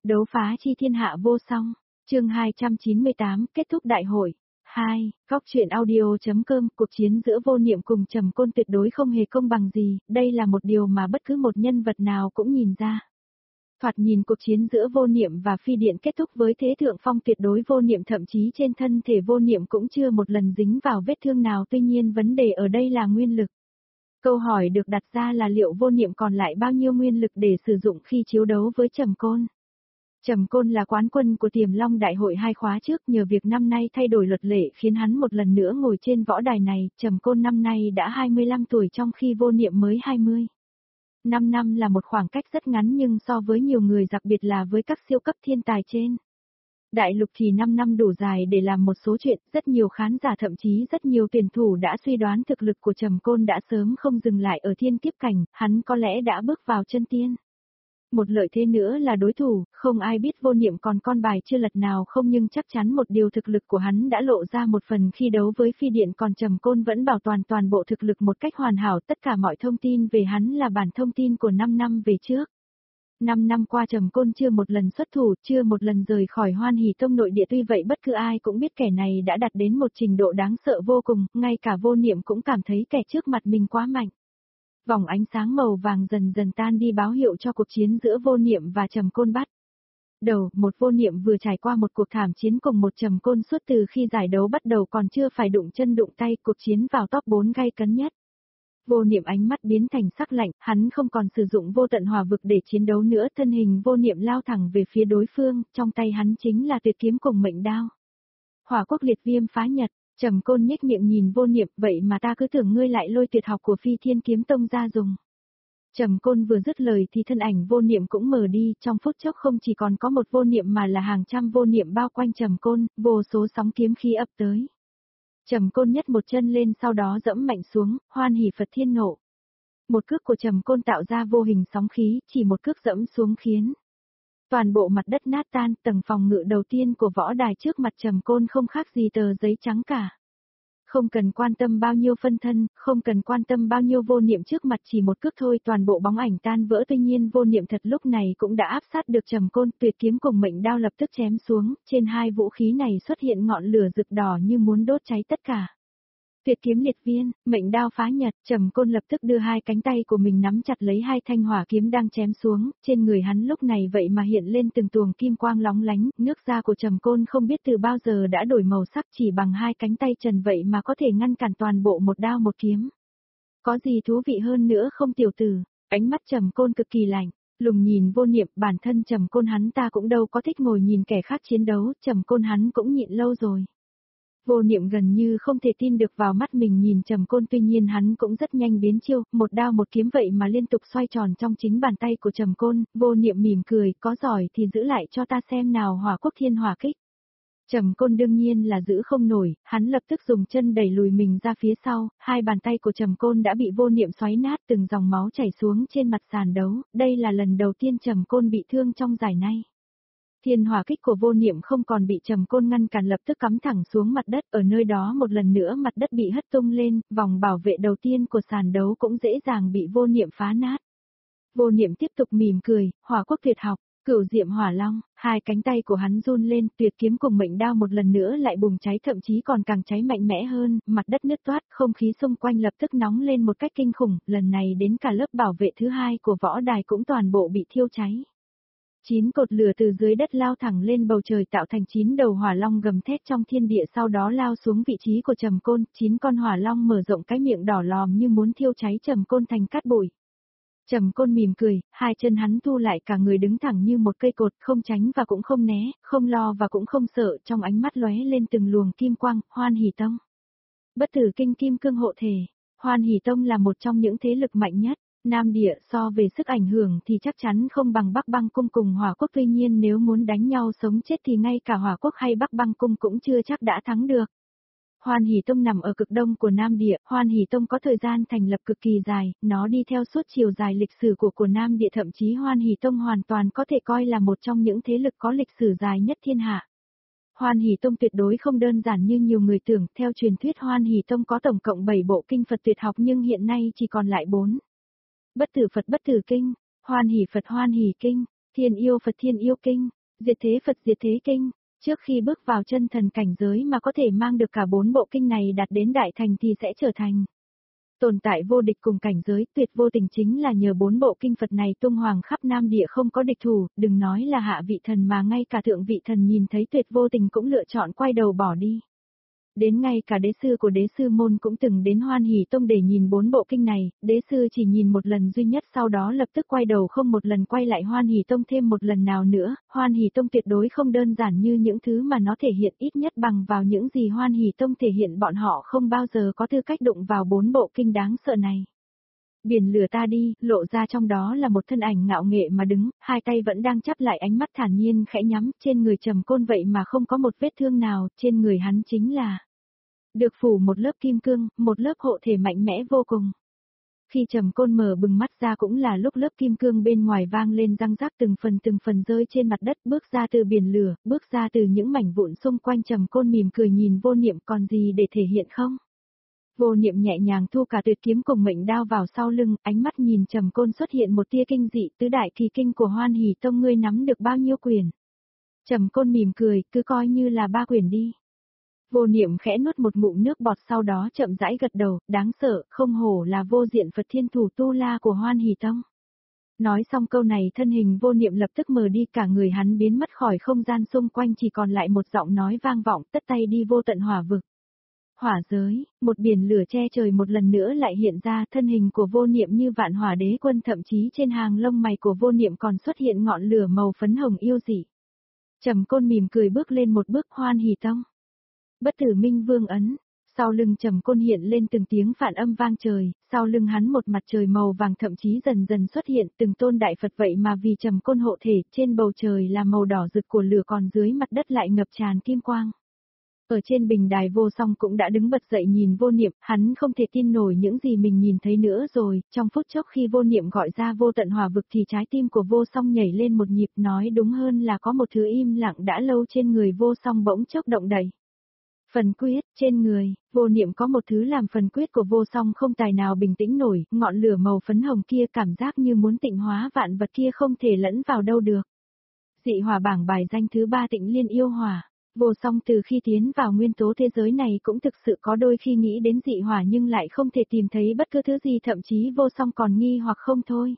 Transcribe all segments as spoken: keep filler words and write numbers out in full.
Đấu phá chi thiên hạ vô song, chương hai trăm chín mươi tám, kết thúc đại hội. hai. Góc truyện audio.com, cuộc chiến giữa Vô Niệm cùng Trầm Côn tuyệt đối không hề công bằng gì, đây là một điều mà bất cứ một nhân vật nào cũng nhìn ra. Thoạt nhìn cuộc chiến giữa Vô Niệm và Phi Điện kết thúc với thế thượng phong tuyệt đối, Vô Niệm thậm chí trên thân thể Vô Niệm cũng chưa một lần dính vào vết thương nào, tuy nhiên vấn đề ở đây là nguyên lực. Câu hỏi được đặt ra là liệu Vô Niệm còn lại bao nhiêu nguyên lực để sử dụng khi chiếu đấu với Trầm Côn. Trầm Côn là quán quân của Tiềm Long Đại hội hai khóa trước, nhờ việc năm nay thay đổi luật lệ khiến hắn một lần nữa ngồi trên võ đài này, Trầm Côn năm nay đã hai mươi lăm tuổi trong khi Vô Niệm mới hai mươi. năm năm là một khoảng cách rất ngắn nhưng so với nhiều người, đặc biệt là với các siêu cấp thiên tài trên đại lục thì năm năm đủ dài để làm một số chuyện, rất nhiều khán giả thậm chí rất nhiều tuyển thủ đã suy đoán thực lực của Trầm Côn đã sớm không dừng lại ở thiên kiếp cảnh, hắn có lẽ đã bước vào chân tiên. Một lợi thế nữa là đối thủ, không ai biết Vô Niệm còn con bài chưa lật nào không, nhưng chắc chắn một điều, thực lực của hắn đã lộ ra một phần khi đấu với Phi Điện, còn Trầm Côn vẫn bảo toàn toàn bộ thực lực một cách hoàn hảo, tất cả mọi thông tin về hắn là bản thông tin của năm năm về trước. năm năm qua Trầm Côn chưa một lần xuất thủ, chưa một lần rời khỏi Hoan Hỷ Tông nội địa, tuy vậy bất cứ ai cũng biết kẻ này đã đạt đến một trình độ đáng sợ vô cùng, ngay cả Vô Niệm cũng cảm thấy kẻ trước mặt mình quá mạnh. Vòng ánh sáng màu vàng dần dần tan đi, báo hiệu cho cuộc chiến giữa Vô Niệm và Trầm Côn bắt đầu. Một Vô Niệm vừa trải qua một cuộc thảm chiến cùng một Trầm Côn suốt từ khi giải đấu bắt đầu còn chưa phải đụng chân đụng tay, cuộc chiến vào top bốn gay cấn nhất. Vô Niệm ánh mắt biến thành sắc lạnh, hắn không còn sử dụng vô tận hỏa vực để chiến đấu nữa, thân hình Vô Niệm lao thẳng về phía đối phương, trong tay hắn chính là tuyệt kiếm cùng mệnh đao. Hỏa quốc liệt viêm phá nhật. Trầm Côn nhếch miệng nhìn Vô Niệm, vậy mà ta cứ tưởng ngươi lại lôi tuyệt học của Phi Thiên Kiếm Tông ra dùng. Trầm Côn vừa dứt lời thì thân ảnh Vô Niệm cũng mờ đi, trong phút chốc không chỉ còn có một Vô Niệm mà là hàng trăm Vô Niệm bao quanh Trầm Côn, vô số sóng kiếm khí ập tới. Trầm Côn nhấc một chân lên, sau đó dẫm mạnh xuống, Hoan Hỷ Phật Thiên nộ. Một cước của Trầm Côn tạo ra vô hình sóng khí, chỉ một cước dẫm xuống khiến toàn bộ mặt đất nát tan, tầng phòng ngự đầu tiên của võ đài trước mặt Trầm Côn không khác gì tờ giấy trắng cả. Không cần quan tâm bao nhiêu phân thân, không cần quan tâm bao nhiêu Vô Niệm trước mặt, chỉ một cước thôi toàn bộ bóng ảnh tan vỡ, tuy nhiên Vô Niệm thật lúc này cũng đã áp sát được Trầm Côn, tuyệt kiếm cùng mệnh đao lập tức chém xuống, trên hai vũ khí này xuất hiện ngọn lửa rực đỏ như muốn đốt cháy tất cả. Tuyệt kiếm liệt viên, mệnh đao phá nhật, Trầm Côn lập tức đưa hai cánh tay của mình nắm chặt lấy hai thanh hỏa kiếm đang chém xuống, trên người hắn lúc này vậy mà hiện lên từng tuồng kim quang lóng lánh, nước da của Trầm Côn không biết từ bao giờ đã đổi màu sắc, chỉ bằng hai cánh tay trần vậy mà có thể ngăn cản toàn bộ một đao một kiếm. Có gì thú vị hơn nữa không tiểu tử? Ánh mắt Trầm Côn cực kỳ lạnh, lùng nhìn Vô Niệm, bản thân Trầm Côn hắn ta cũng đâu có thích ngồi nhìn kẻ khác chiến đấu, Trầm Côn hắn cũng nhịn lâu rồi. Vô Niệm gần như không thể tin được vào mắt mình nhìn Trầm Côn, tuy nhiên hắn cũng rất nhanh biến chiêu, một đao một kiếm vậy mà liên tục xoay tròn trong chính bàn tay của Trầm Côn. Vô Niệm mỉm cười, có giỏi thì giữ lại cho ta xem nào, Hỏa Quốc Thiên Hỏa Kích. Trầm Côn đương nhiên là giữ không nổi, hắn lập tức dùng chân đẩy lùi mình ra phía sau, hai bàn tay của Trầm Côn đã bị Vô Niệm xoáy nát, từng dòng máu chảy xuống trên mặt sàn đấu, đây là lần đầu tiên Trầm Côn bị thương trong giải này. Thiên hỏa kích của Vô Niệm không còn bị Trầm Côn ngăn cản, lập tức cắm thẳng xuống mặt đất, ở nơi đó một lần nữa mặt đất bị hất tung lên, vòng bảo vệ đầu tiên của sàn đấu cũng dễ dàng bị Vô Niệm phá nát. Vô Niệm tiếp tục mỉm cười, Hỏa Quốc tuyệt học, Cửu Diệm Hỏa Long, hai cánh tay của hắn run lên, tuyệt kiếm cùng mệnh đao một lần nữa lại bùng cháy, thậm chí còn càng cháy mạnh mẽ hơn, mặt đất nứt toát, không khí xung quanh lập tức nóng lên một cách kinh khủng, lần này đến cả lớp bảo vệ thứ hai của võ đài cũng toàn bộ bị thiêu cháy. Chín cột lửa từ dưới đất lao thẳng lên bầu trời tạo thành chín đầu hỏa long gầm thét trong thiên địa, sau đó lao xuống vị trí của Trầm Côn, chín con hỏa long mở rộng cái miệng đỏ lòm như muốn thiêu cháy Trầm Côn thành cát bụi. Trầm Côn mỉm cười, hai chân hắn thu lại, cả người đứng thẳng như một cây cột, không tránh và cũng không né, không lo và cũng không sợ, trong ánh mắt lóe lên từng luồng kim quang. Hoan Hỷ Tông, bất tử kinh kim cương hộ thể. Hoan Hỷ Tông là một trong những thế lực mạnh nhất Nam Địa, so về sức ảnh hưởng thì chắc chắn không bằng Bắc Băng Cung cùng Hỏa Quốc, tuy nhiên nếu muốn đánh nhau sống chết thì ngay cả Hỏa Quốc hay Bắc Băng Cung cũng chưa chắc đã thắng được. Hoan Hỷ Tông nằm ở cực đông của Nam Địa, Hoan Hỷ Tông có thời gian thành lập cực kỳ dài, nó đi theo suốt chiều dài lịch sử của của Nam Địa, thậm chí Hoan Hỷ Tông hoàn toàn có thể coi là một trong những thế lực có lịch sử dài nhất thiên hạ. Hoan Hỷ Tông tuyệt đối không đơn giản như nhiều người tưởng, theo truyền thuyết Hoan Hỷ Tông có tổng cộng bảy bộ kinh Phật tuyệt học nhưng hiện nay chỉ còn lại bốn. Bất tử Phật Bất tử kinh, Hoan Hỷ Phật Hoan Hỷ kinh, Thiên yêu Phật Thiên yêu kinh, diệt thế Phật diệt thế kinh. Trước khi bước vào chân thần cảnh giới mà có thể mang được cả bốn bộ kinh này đạt đến đại thành thì sẽ trở thành tồn tại vô địch cùng cảnh giới. Tuyệt vô tình chính là nhờ bốn bộ kinh Phật này tung hoàng khắp Nam Địa không có địch thủ, đừng nói là hạ vị thần mà ngay cả thượng vị thần nhìn thấy tuyệt vô tình cũng lựa chọn quay đầu bỏ đi. Đến ngay cả đế sư của đế sư môn cũng từng đến Hoan Hỷ Tông để nhìn bốn bộ kinh này, đế sư chỉ nhìn một lần duy nhất sau đó lập tức quay đầu không một lần quay lại Hoan Hỷ Tông thêm một lần nào nữa. Hoan Hỷ Tông tuyệt đối không đơn giản như những thứ mà nó thể hiện, ít nhất bằng vào những gì Hoan Hỷ Tông thể hiện bọn họ không bao giờ có tư cách đụng vào bốn bộ kinh đáng sợ này. Biển lửa ta đi, lộ ra trong đó là một thân ảnh ngạo nghệ mà đứng, hai tay vẫn đang chắp lại, ánh mắt thản nhiên khẽ nhắm, trên người Trầm Côn vậy mà không có một vết thương nào, trên người hắn chính là được phủ một lớp kim cương, một lớp hộ thể mạnh mẽ vô cùng. Khi Trầm Côn mở bừng mắt ra cũng là lúc lớp kim cương bên ngoài vang lên răng rắc từng phần từng phần rơi trên mặt đất, bước ra từ biển lửa, bước ra từ những mảnh vụn xung quanh. Trầm Côn mỉm cười nhìn Vô Niệm, còn gì để thể hiện không? Vô Niệm nhẹ nhàng thu cả tuyệt kiếm cùng mệnh đao vào sau lưng, ánh mắt nhìn Trầm Côn xuất hiện một tia kinh dị, tứ đại kỳ kinh của Hoan Hỷ Tông ngươi nắm được bao nhiêu quyển? Trầm Côn mỉm cười, cứ coi như là ba quyển đi. Vô Niệm khẽ nuốt một ngụm nước bọt sau đó chậm rãi gật đầu, đáng sợ, không hổ là vô diện Phật Thiên Thủ Tu La của Hoan Hỷ Tông. Nói xong câu này thân hình Vô Niệm lập tức mờ đi, cả người hắn biến mất khỏi không gian xung quanh, chỉ còn lại một giọng nói vang vọng, tất tay đi vô tận hỏa vực. Hỏa giới, một biển lửa che trời một lần nữa lại hiện ra, thân hình của Vô Niệm như vạn hỏa đế quân, thậm chí trên hàng lông mày của Vô Niệm còn xuất hiện ngọn lửa màu phấn hồng yêu dị. Trầm Côn mỉm cười bước lên một bước. Hoan Hỷ Tông. Bất Tử Minh Vương ấn, sau lưng Trầm Côn hiện lên từng tiếng phản âm vang trời, sau lưng hắn một mặt trời màu vàng thậm chí dần dần xuất hiện từng tôn đại Phật, vậy mà vì Trầm Côn hộ thể, trên bầu trời là màu đỏ rực của lửa, còn dưới mặt đất lại ngập tràn kim quang. Ở trên bình đài Vô Song cũng đã đứng bật dậy nhìn Vô Niệm, hắn không thể tin nổi những gì mình nhìn thấy nữa rồi, trong phút chốc khi Vô Niệm gọi ra vô tận hỏa vực thì trái tim của Vô Song nhảy lên một nhịp, nói đúng hơn là có một thứ im lặng đã lâu trên người Vô Song bỗng chốc động đậy. Phần quyết, trên người, Vô Niệm có một thứ làm phần quyết của Vô Song không tài nào bình tĩnh nổi, ngọn lửa màu phấn hồng kia cảm giác như muốn tịnh hóa vạn vật kia không thể lẫn vào đâu được. Dị hỏa bảng bài danh thứ ba Tịnh Liên yêu hỏa. Vô Song từ khi tiến vào nguyên tố thế giới này cũng thực sự có đôi khi nghĩ đến dị hỏa nhưng lại không thể tìm thấy bất cứ thứ gì, thậm chí Vô Song còn nghi hoặc không thôi.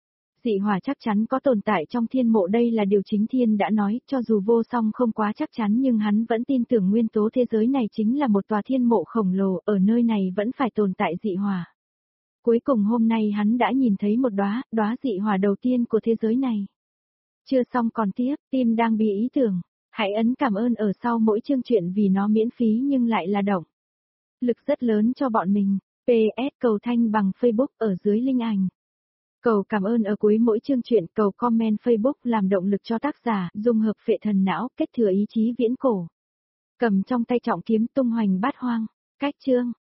Dị hỏa chắc chắn có tồn tại trong thiên mộ, đây là điều chính thiên đã nói, cho dù Vô Song không quá chắc chắn nhưng hắn vẫn tin tưởng nguyên tố thế giới này chính là một tòa thiên mộ khổng lồ, ở nơi này vẫn phải tồn tại dị hỏa. Cuối cùng hôm nay hắn đã nhìn thấy một đóa, đóa dị hỏa đầu tiên của thế giới này. Chưa xong còn tiếp, tim đang bị ý tưởng. Hãy ấn cảm ơn ở sau mỗi chương truyện vì nó miễn phí nhưng lại là động lực rất lớn cho bọn mình. pê ét cầu thanh bằng Facebook ở dưới link ảnh. Cầu cảm ơn ở cuối mỗi chương truyện, cầu comment Facebook làm động lực cho tác giả, dung hợp phệ thần não, kết thừa ý chí viễn cổ. Cầm trong tay trọng kiếm tung hoành bát hoang. Cách chương.